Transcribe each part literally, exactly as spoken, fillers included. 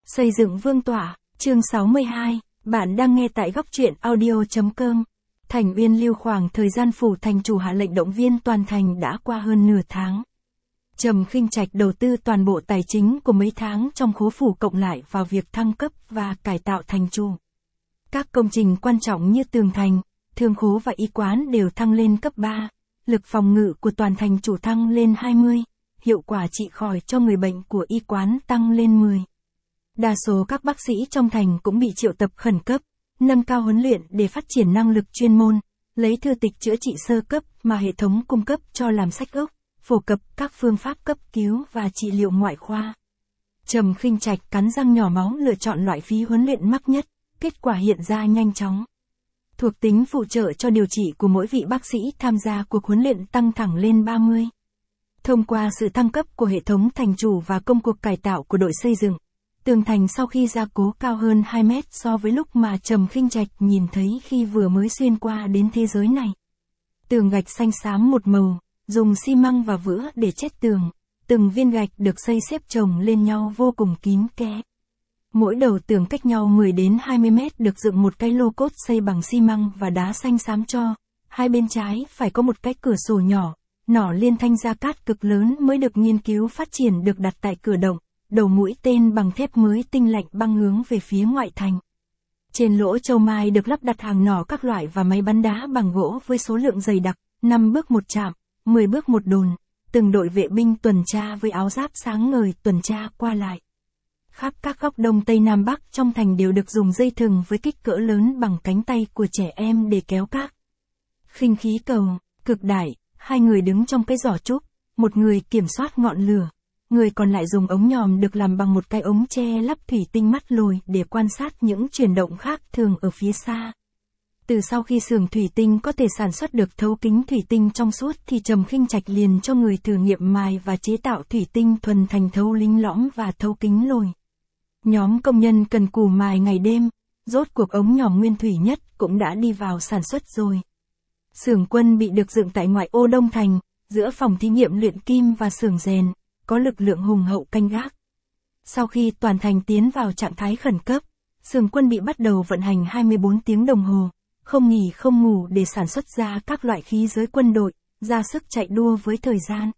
Xây dựng vương tọa, chương sáu mươi hai, bạn đang nghe tại góc truyện audio.com. Thành Uyên Lưu khoảng thời gian phủ thành chủ hạ lệnh động viên toàn thành đã qua hơn nửa tháng. Trầm Khinh Trạch đầu tư toàn bộ tài chính của mấy tháng trong khố phủ cộng lại vào việc thăng cấp và cải tạo thành chủ. Các công trình quan trọng như tường thành, thương khố và y quán đều thăng lên cấp ba, lực phòng ngự của toàn thành chủ thăng lên hai mươi, hiệu quả trị khỏi cho người bệnh của y quán tăng lên mười. Đa số các bác sĩ trong thành cũng bị triệu tập khẩn cấp, nâng cao huấn luyện để phát triển năng lực chuyên môn, lấy thư tịch chữa trị sơ cấp mà hệ thống cung cấp cho làm sách gốc, phổ cập các phương pháp cấp cứu và trị liệu ngoại khoa. Trầm Khinh Trạch cắn răng nhỏ máu lựa chọn loại phí huấn luyện mắc nhất, kết quả hiện ra nhanh chóng. Thuộc tính phụ trợ cho điều trị của mỗi vị bác sĩ tham gia cuộc huấn luyện tăng thẳng lên ba mươi. Thông qua sự thăng cấp của hệ thống thành chủ và công cuộc cải tạo của đội xây dựng, tường thành sau khi gia cố cao hơn hai mét so với lúc mà Trầm Khinh Trạch nhìn thấy khi vừa mới xuyên qua đến thế giới này. Tường gạch xanh xám một màu, dùng xi măng và vữa để chét tường, từng viên gạch được xây xếp chồng lên nhau vô cùng kín kẽ. Mỗi đầu tường cách nhau mười đến hai mươi mét được dựng một cái lô cốt xây bằng xi măng và đá xanh xám cho, hai bên trái phải có một cái cửa sổ nhỏ, nỏ liên thanh gia cát cực lớn mới được nghiên cứu phát triển được đặt tại cửa động, đầu mũi tên bằng thép mới tinh lạnh băng hướng về phía ngoại thành. Trên lỗ châu mai được lắp đặt hàng nỏ các loại và máy bắn đá bằng gỗ với số lượng dày đặc, năm bước một trạm, mười bước một đồn, từng đội vệ binh tuần tra với áo giáp sáng ngời tuần tra qua lại. Khắp các góc đông tây nam bắc trong thành đều được dùng dây thừng với kích cỡ lớn bằng cánh tay của trẻ em để kéo các khinh khí cầu, cực đại, hai người đứng trong cái giỏ trúc, một người kiểm soát ngọn lửa, người còn lại dùng ống nhòm được làm bằng một cái ống che lắp thủy tinh mắt lồi để quan sát những chuyển động khác thường ở phía xa. Từ sau khi xưởng thủy tinh có thể sản xuất được thấu kính thủy tinh trong suốt thì Trầm Khinh Trạch liền cho người thử nghiệm mài và chế tạo thủy tinh thuần thành thấu lính lõm và thấu kính lồi. Nhóm công nhân cần cù mài ngày đêm, rốt cuộc ống nhòm nguyên thủy nhất cũng đã đi vào sản xuất rồi. Xưởng quân bị được dựng tại ngoại ô Đông Thành, giữa phòng thí nghiệm luyện kim và xưởng rèn, có lực lượng hùng hậu canh gác. Sau khi toàn thành tiến vào trạng thái khẩn cấp, xưởng quân bị bắt đầu vận hành hai mươi bốn tiếng đồng hồ, không nghỉ không ngủ để sản xuất ra các loại khí giới quân đội, ra sức chạy đua với thời gian.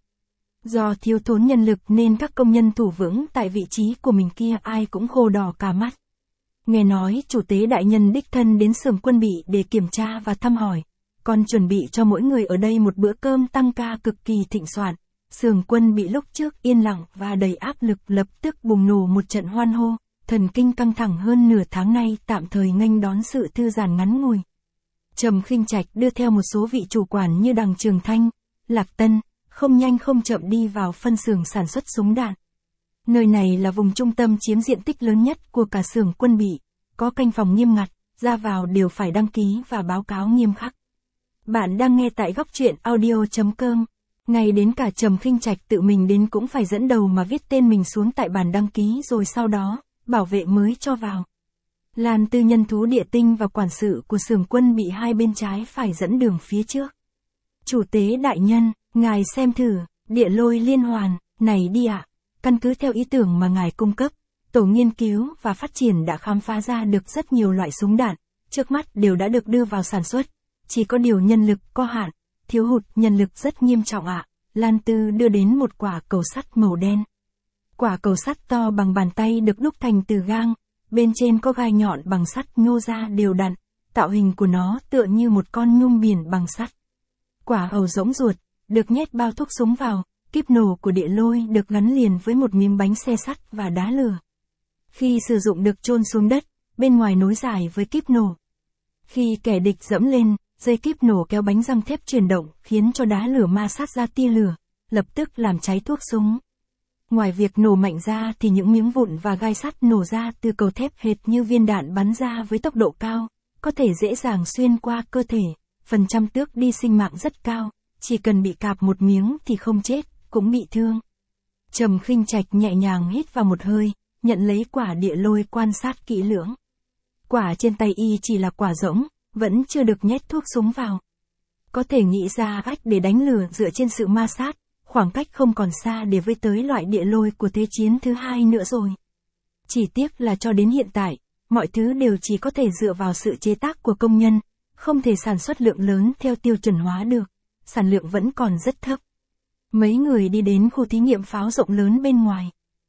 Do thiếu thốn nhân lực nên các công nhân thủ vững tại vị trí của mình kia ai cũng khô đỏ cả mắt. Nghe nói chủ tế đại nhân đích thân đến xưởng quân bị để kiểm tra và thăm hỏi, còn chuẩn bị cho mỗi người ở đây một bữa cơm tăng ca cực kỳ thịnh soạn. Xưởng quân bị lúc trước yên lặng và đầy áp lực lập tức bùng nổ một trận hoan hô, thần kinh căng thẳng hơn nửa tháng nay tạm thời nghênh đón sự thư giãn ngắn ngủi. Trầm Khinh Trạch đưa theo một số vị chủ quản như Đằng Trường Thanh, Lạc Tân, không nhanh không chậm đi vào phân xưởng sản xuất súng đạn. Nơi này là vùng trung tâm chiếm diện tích lớn nhất của cả xưởng quân bị, có canh phòng nghiêm ngặt, ra vào đều phải đăng ký và báo cáo nghiêm khắc. Bạn đang nghe tại góc truyện audio.com. Ngay đến cả Trầm Khinh Trạch tự mình đến cũng phải dẫn đầu mà viết tên mình xuống tại bàn đăng ký rồi sau đó, bảo vệ mới cho vào. Lan Tư nhân thú địa tinh và quản sự của xưởng quân bị hai bên trái phải dẫn đường phía trước. Chủ tế đại nhân, ngài xem thử, địa lôi liên hoàn, này đi ạ, căn cứ theo ý tưởng mà ngài cung cấp, tổ nghiên cứu và phát triển đã khám phá ra được rất nhiều loại súng đạn, trước mắt đều đã được đưa vào sản xuất, chỉ có điều nhân lực có hạn, thiếu hụt nhân lực rất nghiêm trọng ạ. Lan Tư đưa đến một quả cầu sắt màu đen. Quả cầu sắt to bằng bàn tay được đúc thành từ gang, bên trên có gai nhọn bằng sắt nhô ra đều đặn, tạo hình của nó tựa như một con nhum biển bằng sắt. Quả hầu rỗng ruột, được nhét bao thuốc súng vào, kíp nổ của địa lôi được gắn liền với một miếng bánh xe sắt và đá lửa. Khi sử dụng được chôn xuống đất, bên ngoài nối dài với kíp nổ. Khi kẻ địch dẫm lên, dây kíp nổ kéo bánh răng thép chuyển động khiến cho đá lửa ma sát ra tia lửa, lập tức làm cháy thuốc súng. Ngoài việc nổ mạnh ra thì những miếng vụn và gai sắt nổ ra từ cầu thép hệt như viên đạn bắn ra với tốc độ cao, có thể dễ dàng xuyên qua cơ thể, phần trăm tước đi sinh mạng rất cao, chỉ cần bị cạp một miếng thì không chết, cũng bị thương. Trầm Khinh Trạch nhẹ nhàng hít vào một hơi, nhận lấy quả địa lôi quan sát kỹ lưỡng. Quả trên tay y chỉ là quả rỗng, vẫn chưa được nhét thuốc súng vào. Có thể nghĩ ra cách để đánh lửa dựa trên sự ma sát, khoảng cách không còn xa để với tới loại địa lôi của thế chiến thứ hai nữa rồi. Chỉ tiếc là cho đến hiện tại, mọi thứ đều chỉ có thể dựa vào sự chế tác của công nhân, không thể sản xuất lượng lớn theo tiêu chuẩn hóa được, sản lượng vẫn còn rất thấp. Mấy người đi đến khu thí nghiệm pháo rộng lớn bên ngoài.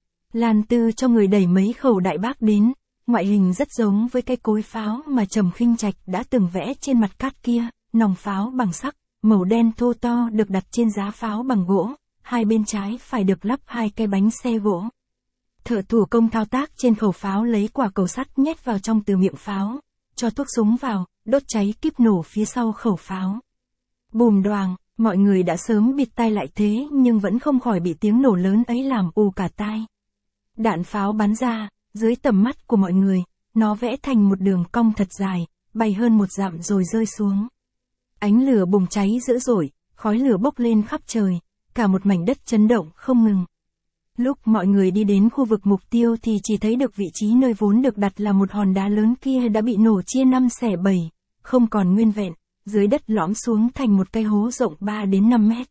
Lan Tư cho người đẩy mấy khẩu đại bác đến, ngoại hình rất giống với cái cối pháo mà Trầm Khinh Trạch đã từng vẽ trên mặt cát kia, nòng pháo bằng sắt, màu đen thô to được đặt trên giá pháo bằng gỗ, hai bên trái phải được lắp hai cái bánh xe gỗ. Thợ thủ công thao tác trên khẩu pháo lấy quả cầu sắt nhét vào trong từ miệng pháo, cho thuốc súng vào, đốt cháy kíp nổ phía sau khẩu pháo. Bùm đoàng, mọi người đã sớm bịt tai lại thế nhưng vẫn không khỏi bị tiếng nổ lớn ấy làm ù cả tai. Đạn pháo bắn ra, dưới tầm mắt của mọi người, nó vẽ thành một đường cong thật dài, bay hơn một dặm rồi rơi xuống. Ánh lửa bùng cháy dữ dội, khói lửa bốc lên khắp trời, cả một mảnh đất chấn động không ngừng. Lúc mọi người đi đến khu vực mục tiêu thì chỉ thấy được vị trí nơi vốn được đặt là một hòn đá lớn kia đã bị nổ chia năm xẻ bảy, không còn nguyên vẹn, dưới đất lõm xuống thành một cái hố rộng ba đến năm mét.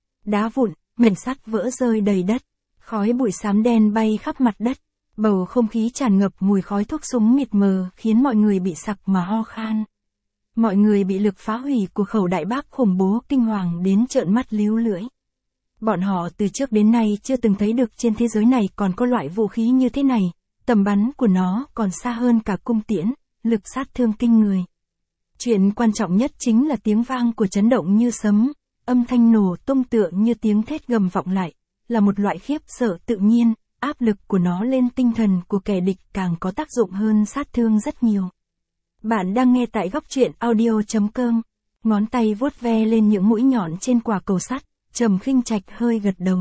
Đá vụn, mảnh sắt vỡ rơi đầy đất, khói bụi xám đen bay khắp mặt đất, bầu không khí tràn ngập mùi khói thuốc súng mịt mờ khiến mọi người bị sặc mà ho khan. Mọi người bị lực phá hủy của khẩu đại bác khủng bố kinh hoàng đến trợn mắt líu lưỡi. Bọn họ từ trước đến nay chưa từng thấy được trên thế giới này còn có loại vũ khí như thế này, tầm bắn của nó còn xa hơn cả cung tiễn, lực sát thương kinh người. Chuyện quan trọng nhất chính là tiếng vang của chấn động như sấm, âm thanh nổ tung tựa như tiếng thét gầm vọng lại, là một loại khiếp sợ tự nhiên, áp lực của nó lên tinh thần của kẻ địch càng có tác dụng hơn sát thương rất nhiều. Bạn đang nghe tại góc truyện audio chấm com, ngón tay vuốt ve lên những mũi nhọn trên quả cầu sắt, Trầm Khinh Trạch hơi gật đầu.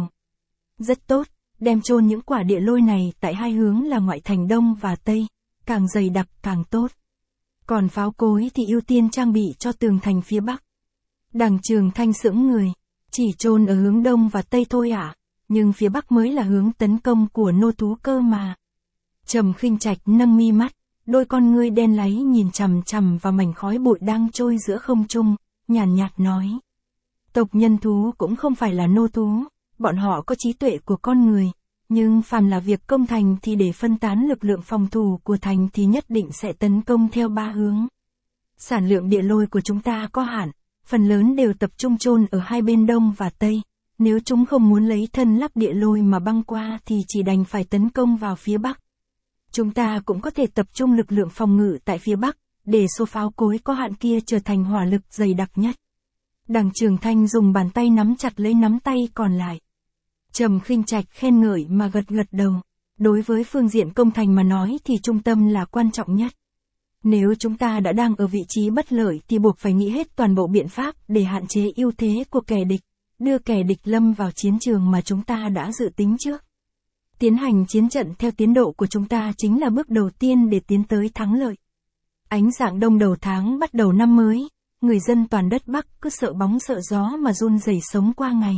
Rất tốt, đem chôn những quả địa lôi này tại hai hướng là ngoại thành Đông và Tây, càng dày đặc càng tốt. Còn pháo cối thì ưu tiên trang bị cho tường thành phía Bắc. Đằng Trường Thanh sững người, chỉ chôn ở hướng Đông và Tây thôi à, nhưng phía Bắc mới là hướng tấn công của nô thú cơ mà. Trầm Khinh Trạch nâng mi mắt, đôi con ngươi đen láy nhìn chằm chằm vào mảnh khói bụi đang trôi giữa không trung, nhàn nhạt, nhạt nói. Tộc nhân thú cũng không phải là nô thú, bọn họ có trí tuệ của con người, nhưng phàm là việc công thành thì để phân tán lực lượng phòng thủ của thành thì nhất định sẽ tấn công theo ba hướng. Sản lượng địa lôi của chúng ta có hạn, phần lớn đều tập trung chôn ở hai bên Đông và Tây, nếu chúng không muốn lấy thân lắp địa lôi mà băng qua thì chỉ đành phải tấn công vào phía Bắc. Chúng ta cũng có thể tập trung lực lượng phòng ngự tại phía Bắc, để số pháo cối có hạn kia trở thành hỏa lực dày đặc nhất. Đằng Trường Thanh dùng bàn tay nắm chặt lấy nắm tay còn lại. Trầm Khinh Trạch khen ngợi mà gật gật đầu. Đối với phương diện công thành mà nói thì trung tâm là quan trọng nhất. Nếu chúng ta đã đang ở vị trí bất lợi thì buộc phải nghĩ hết toàn bộ biện pháp để hạn chế ưu thế của kẻ địch, đưa kẻ địch lâm vào chiến trường mà chúng ta đã dự tính trước. Tiến hành chiến trận theo tiến độ của chúng ta chính là bước đầu tiên để tiến tới thắng lợi. Ánh dạng đông đầu tháng bắt đầu năm mới, người dân toàn đất Bắc cứ sợ bóng sợ gió mà run rẩy sống qua ngày.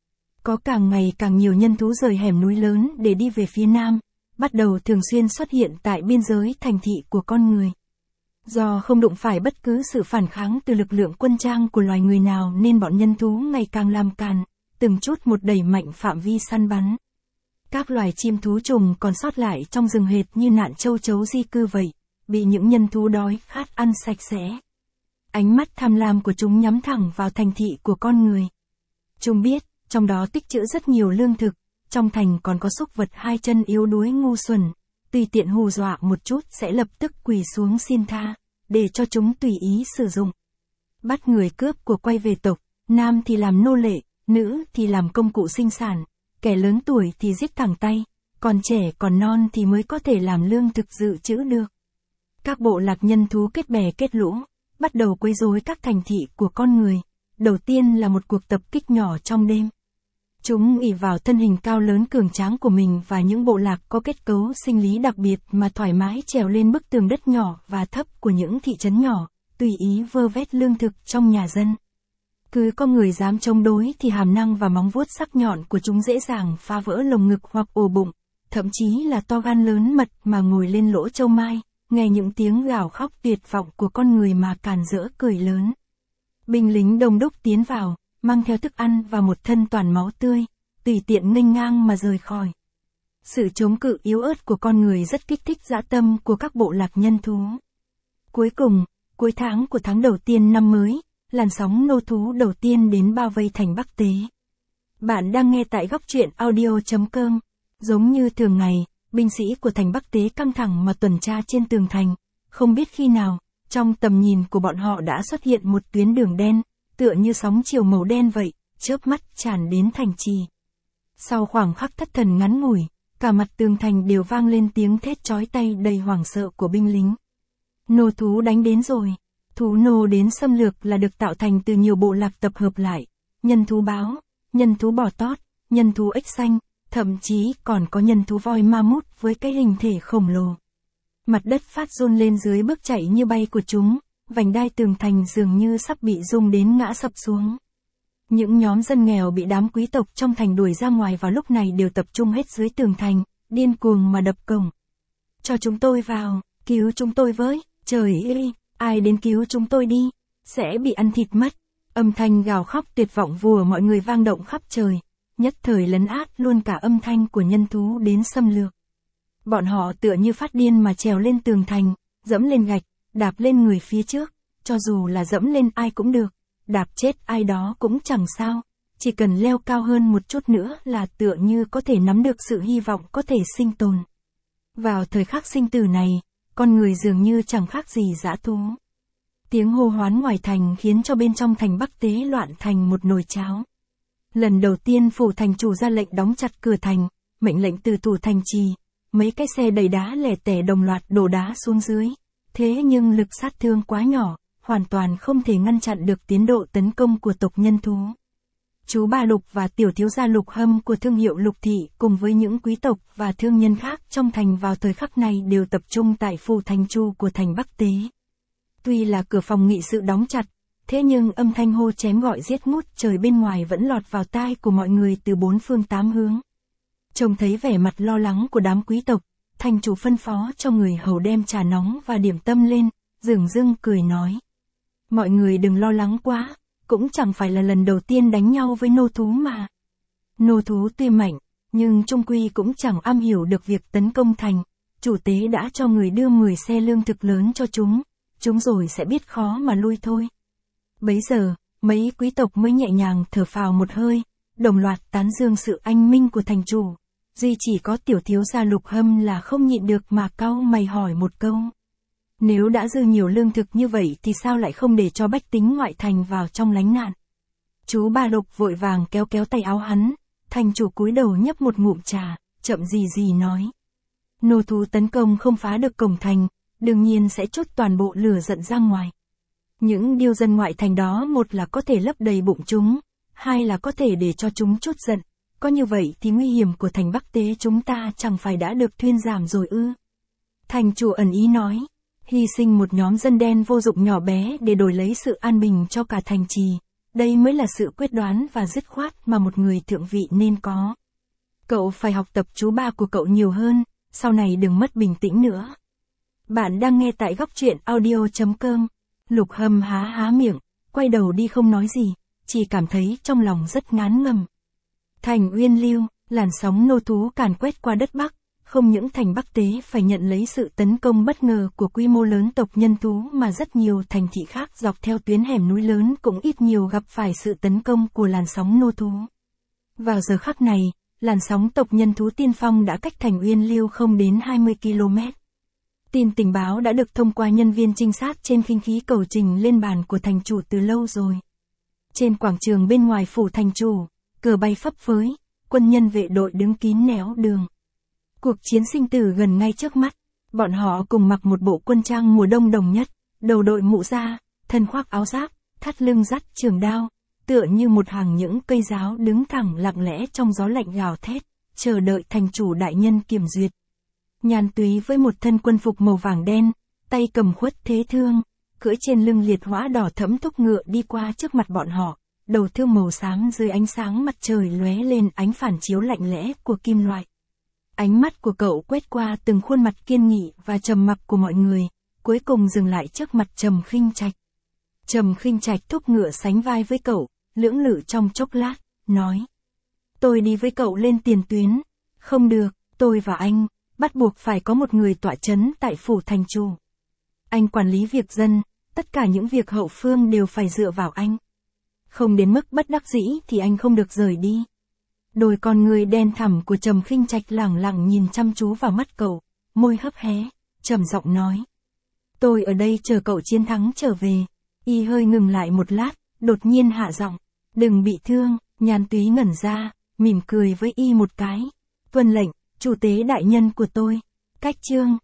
Có càng ngày càng nhiều nhân thú rời hẻm núi lớn để đi về phía Nam, bắt đầu thường xuyên xuất hiện tại biên giới thành thị của con người. Do không đụng phải bất cứ sự phản kháng từ lực lượng quân trang của loài người nào nên bọn nhân thú ngày càng làm càn, từng chút một đẩy mạnh phạm vi săn bắn. Các loài chim thú trùng còn sót lại trong rừng hệt như nạn châu chấu di cư vậy, bị những nhân thú đói khát ăn sạch sẽ. Ánh mắt tham lam của chúng nhắm thẳng vào thành thị của con người. Chúng biết, trong đó tích trữ rất nhiều lương thực, trong thành còn có súc vật hai chân yếu đuối ngu xuẩn, tùy tiện hù dọa một chút sẽ lập tức quỳ xuống xin tha, để cho chúng tùy ý sử dụng. Bắt người cướp của quay về tộc, nam thì làm nô lệ, nữ thì làm công cụ sinh sản, kẻ lớn tuổi thì giết thẳng tay, còn trẻ còn non thì mới có thể làm lương thực dự trữ được. Các bộ lạc nhân thú kết bè kết lũ, bắt đầu quấy rối các thành thị của con người. Đầu tiên là một cuộc tập kích nhỏ trong đêm. Chúng ỷ vào thân hình cao lớn cường tráng của mình và những bộ lạc có kết cấu sinh lý đặc biệt mà thoải mái trèo lên bức tường đất nhỏ và thấp của những thị trấn nhỏ, tùy ý vơ vét lương thực trong nhà dân. Cứ có người dám chống đối thì hàm răng và móng vuốt sắc nhọn của chúng dễ dàng phá vỡ lồng ngực hoặc ổ bụng, thậm chí là to gan lớn mật mà ngồi lên lỗ châu mai, nghe những tiếng gào khóc tuyệt vọng của con người mà càn rỡ cười lớn. Binh lính đông đúc tiến vào, mang theo thức ăn và một thân toàn máu tươi, tùy tiện nghênh ngang mà rời khỏi. Sự chống cự yếu ớt của con người rất kích thích dã tâm của các bộ lạc nhân thú. Cuối cùng, cuối tháng của tháng đầu tiên năm mới, làn sóng nô thú đầu tiên đến bao vây thành Bắc Tế. Bạn đang nghe tại góc truyện audio.com. Giống như thường ngày, binh sĩ của thành Bắc Tế căng thẳng mà tuần tra trên tường thành. Không biết khi nào, trong tầm nhìn của bọn họ đã xuất hiện một tuyến đường đen, tựa như sóng chiều màu đen vậy, chớp mắt tràn đến thành trì. Sau khoảng khắc thất thần ngắn ngủi, cả mặt tường thành đều vang lên tiếng thét chói tai đầy hoảng sợ của binh lính. Nô thú đánh đến rồi. Thú nô đến xâm lược là được tạo thành từ nhiều bộ lạc tập hợp lại. Nhân thú báo, nhân thú bò tót, nhân thú ếch xanh, thậm chí còn có nhân thú voi ma mút với cái hình thể khổng lồ. Mặt đất phát run lên dưới bước chạy như bay của chúng, vành đai tường thành dường như sắp bị rung đến ngã sập xuống. Những nhóm dân nghèo bị đám quý tộc trong thành đuổi ra ngoài vào lúc này đều tập trung hết dưới tường thành, điên cuồng mà đập cổng. Cho chúng tôi vào, cứu chúng tôi với, trời ơi, ai đến cứu chúng tôi đi, sẽ bị ăn thịt mất. Âm thanh gào khóc tuyệt vọng vùa mọi người vang động khắp trời, nhất thời lấn át luôn cả âm thanh của nhân thú đến xâm lược. Bọn họ tựa như phát điên mà trèo lên tường thành, dẫm lên gạch, đạp lên người phía trước, cho dù là dẫm lên ai cũng được, đạp chết ai đó cũng chẳng sao, chỉ cần leo cao hơn một chút nữa là tựa như có thể nắm được sự hy vọng có thể sinh tồn. Vào thời khắc sinh tử này, con người dường như chẳng khác gì dã thú. Tiếng hô hoán ngoài thành khiến cho bên trong thành Bắc Tế loạn thành một nồi cháo. Lần đầu tiên phủ thành chủ ra lệnh đóng chặt cửa thành, mệnh lệnh từ thủ thành trì, mấy cái xe đầy đá lẻ tẻ đồng loạt đổ đá xuống dưới. Thế nhưng lực sát thương quá nhỏ, hoàn toàn không thể ngăn chặn được tiến độ tấn công của tộc nhân thú. Chú Ba Lục và tiểu thiếu gia Lục Hâm của thương hiệu Lục Thị cùng với những quý tộc và thương nhân khác trong thành vào thời khắc này đều tập trung tại phủ thành chủ của thành Bắc Tế. Tuy là cửa phòng nghị sự đóng chặt, thế nhưng âm thanh hô chém gọi giết ngút trời bên ngoài vẫn lọt vào tai của mọi người từ bốn phương tám hướng. Trông thấy vẻ mặt lo lắng của đám quý tộc, thành chủ phân phó cho người hầu đem trà nóng và điểm tâm lên, dửng dưng cười nói. Mọi người đừng lo lắng quá, cũng chẳng phải là lần đầu tiên đánh nhau với nô thú mà. Nô thú tuy mạnh, nhưng chung quy cũng chẳng am hiểu được việc tấn công thành, chủ tế đã cho người đưa mười xe lương thực lớn cho chúng, chúng rồi sẽ biết khó mà lui thôi. Bấy giờ, mấy quý tộc mới nhẹ nhàng thở phào một hơi, đồng loạt tán dương sự anh minh của thành chủ. Duy chỉ có tiểu thiếu gia Lục Hâm là không nhịn được mà cau mày hỏi một câu. Nếu đã dư nhiều lương thực như vậy thì sao lại không để cho bách tính ngoại thành vào trong lánh nạn? Chú Ba Lục vội vàng kéo kéo tay áo hắn, thành chủ cúi đầu nhấp một ngụm trà, chậm gì gì nói. Nô thú tấn công không phá được cổng thành, đương nhiên sẽ trút toàn bộ lửa giận ra ngoài. Những điều dân ngoại thành đó một là có thể lấp đầy bụng chúng, hai là có thể để cho chúng trút giận. Có như vậy thì nguy hiểm của thành Bắc Tế chúng ta chẳng phải đã được thuyên giảm rồi ư? Thành chủ ẩn ý nói, hy sinh một nhóm dân đen vô dụng nhỏ bé để đổi lấy sự an bình cho cả thành trì. Đây mới là sự quyết đoán và dứt khoát mà một người thượng vị nên có. Cậu phải học tập chú ba của cậu nhiều hơn, sau này đừng mất bình tĩnh nữa. Bạn đang nghe tại góc truyện audio.com. Lục Hâm há há miệng, quay đầu đi không nói gì, chỉ cảm thấy trong lòng rất ngán ngầm. Thành Uyên Lưu, làn sóng nô thú càn quét qua đất Bắc, không những thành Bắc Tế phải nhận lấy sự tấn công bất ngờ của quy mô lớn tộc nhân thú mà rất nhiều thành thị khác dọc theo tuyến hẻm núi lớn cũng ít nhiều gặp phải sự tấn công của làn sóng nô thú. Vào giờ khắc này, làn sóng tộc nhân thú tiên phong đã cách thành Uyên Lưu không đến hai mươi ki lô mét. Tin tình báo đã được thông qua nhân viên trinh sát trên khinh khí cầu trình lên bàn của thành chủ từ lâu rồi. Trên quảng trường bên ngoài phủ thành chủ, cờ bay phấp phới, quân nhân vệ đội đứng kín néo đường. Cuộc chiến sinh tử gần ngay trước mắt, bọn họ cùng mặc một bộ quân trang mùa đông đồng nhất, đầu đội mũ da, thân khoác áo giáp, thắt lưng dắt trường đao, tựa như một hàng những cây giáo đứng thẳng lặng lẽ trong gió lạnh gào thét, chờ đợi thành chủ đại nhân kiểm duyệt. Nhàn Túy với một thân quân phục màu vàng đen, tay cầm khuất thế thương, cưỡi trên lưng liệt hỏa đỏ thẫm thúc ngựa đi qua trước mặt bọn họ, đầu thương màu xám dưới ánh sáng mặt trời lóe lên ánh phản chiếu lạnh lẽ của kim loại. Ánh mắt của cậu quét qua từng khuôn mặt kiên nghị và trầm mặc của mọi người, cuối cùng dừng lại trước mặt Trầm Khinh Trạch. Trầm Khinh Trạch thúc ngựa sánh vai với cậu, lưỡng lự trong chốc lát, nói: "Tôi đi với cậu lên tiền tuyến." "Không được, Tôi và anh, bắt buộc phải có một người tọa chấn tại phủ thành chủ. Anh quản lý việc dân, tất cả những việc hậu phương đều phải dựa vào anh. Không đến mức bất đắc dĩ thì anh không được rời đi. Đôi con người đen thẳm của Trầm Khinh Trạch lẳng lặng nhìn chăm chú vào mắt cậu, môi hấp hé, trầm giọng nói. Tôi ở đây chờ cậu chiến thắng trở về. Y hơi ngừng lại một lát, đột nhiên hạ giọng. Đừng bị thương. Nhan Túy ngẩn ra, mỉm cười với Y một cái. Tuân lệnh, chủ tế đại nhân của tôi. Cách chương